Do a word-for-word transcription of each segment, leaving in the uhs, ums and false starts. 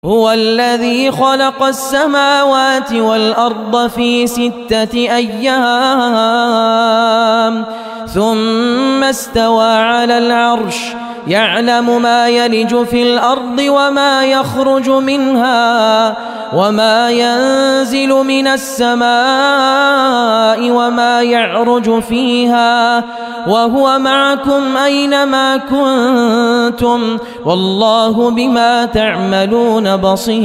هو الذي خلق السماوات والأرض في ستة أيام ثم استوى على العرش يعلم ما يلج في الأرض وما يخرج منها وما ينزل من السماء وما يعرج فيها وهو معكم أينما كنتم والله بما تعملون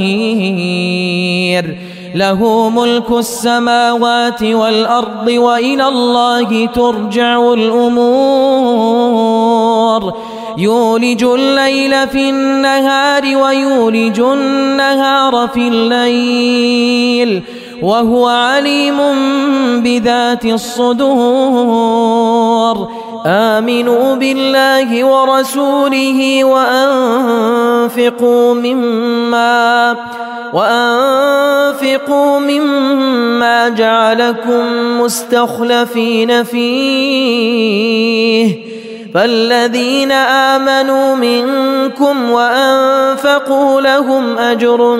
بصير. له ملك السماوات والأرض وإلى الله ترجع الأمور. يولج الليل في النهار ويولج النهار في الليل وهو عليم بذات الصدور. آمنوا بالله ورسوله وأنفقوا مما وأنفقوا مما جعلكم مستخلفين فيه فالذين آمنوا منكم وأنفقوا لهم أجر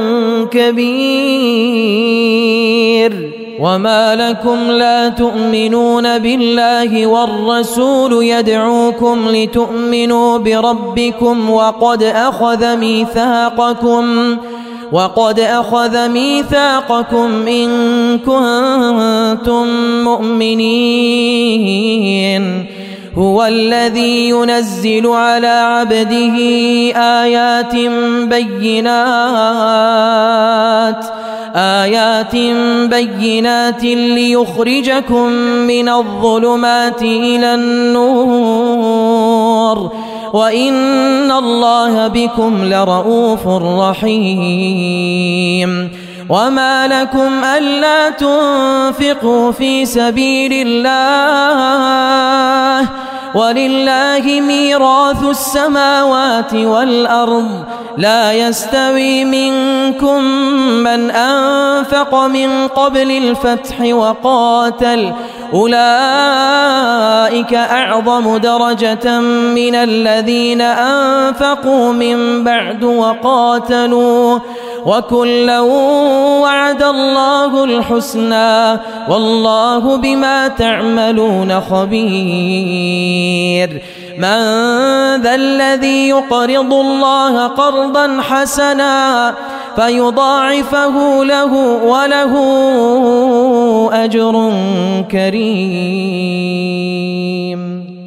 كبير. وما لكم لا تؤمنون بالله والرسول يدعوكم لتؤمنوا بربكم وقد أخذ ميثاقكم وقد أخذ ميثاقكم إن كنتم مؤمنين. هو الذي ينزل على عبده آيات بينات آيات بينات ليخرجكم من الظلمات إلى النور وإن الله بكم لرؤوف رحيم. وما لكم ألا تنفقوا في سبيل الله ولله ميراث السماوات والأرض لا يستوي منكم من أنفق من قبل الفتح وقاتل أولئك أعظم درجة من الذين أنفقوا من بعد وقاتلوا وكلا وعد الله الحسنى والله بما تعملون خبير. من ذا الذي يقرض الله قرضا حسنا فيضاعفه له وله أجر كريم.